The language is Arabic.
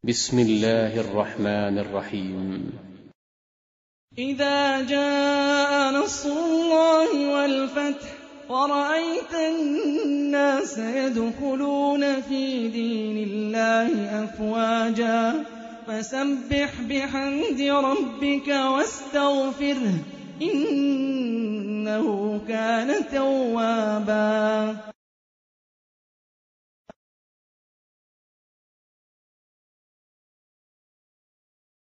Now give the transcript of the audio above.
بسم الله الرحمن الرحيم. إذا جاء نصر الله والفتح ورأيت الناس يدخلون في دين الله أفواجا فسبح بحمد ربك واستغفره إنه كان توابا.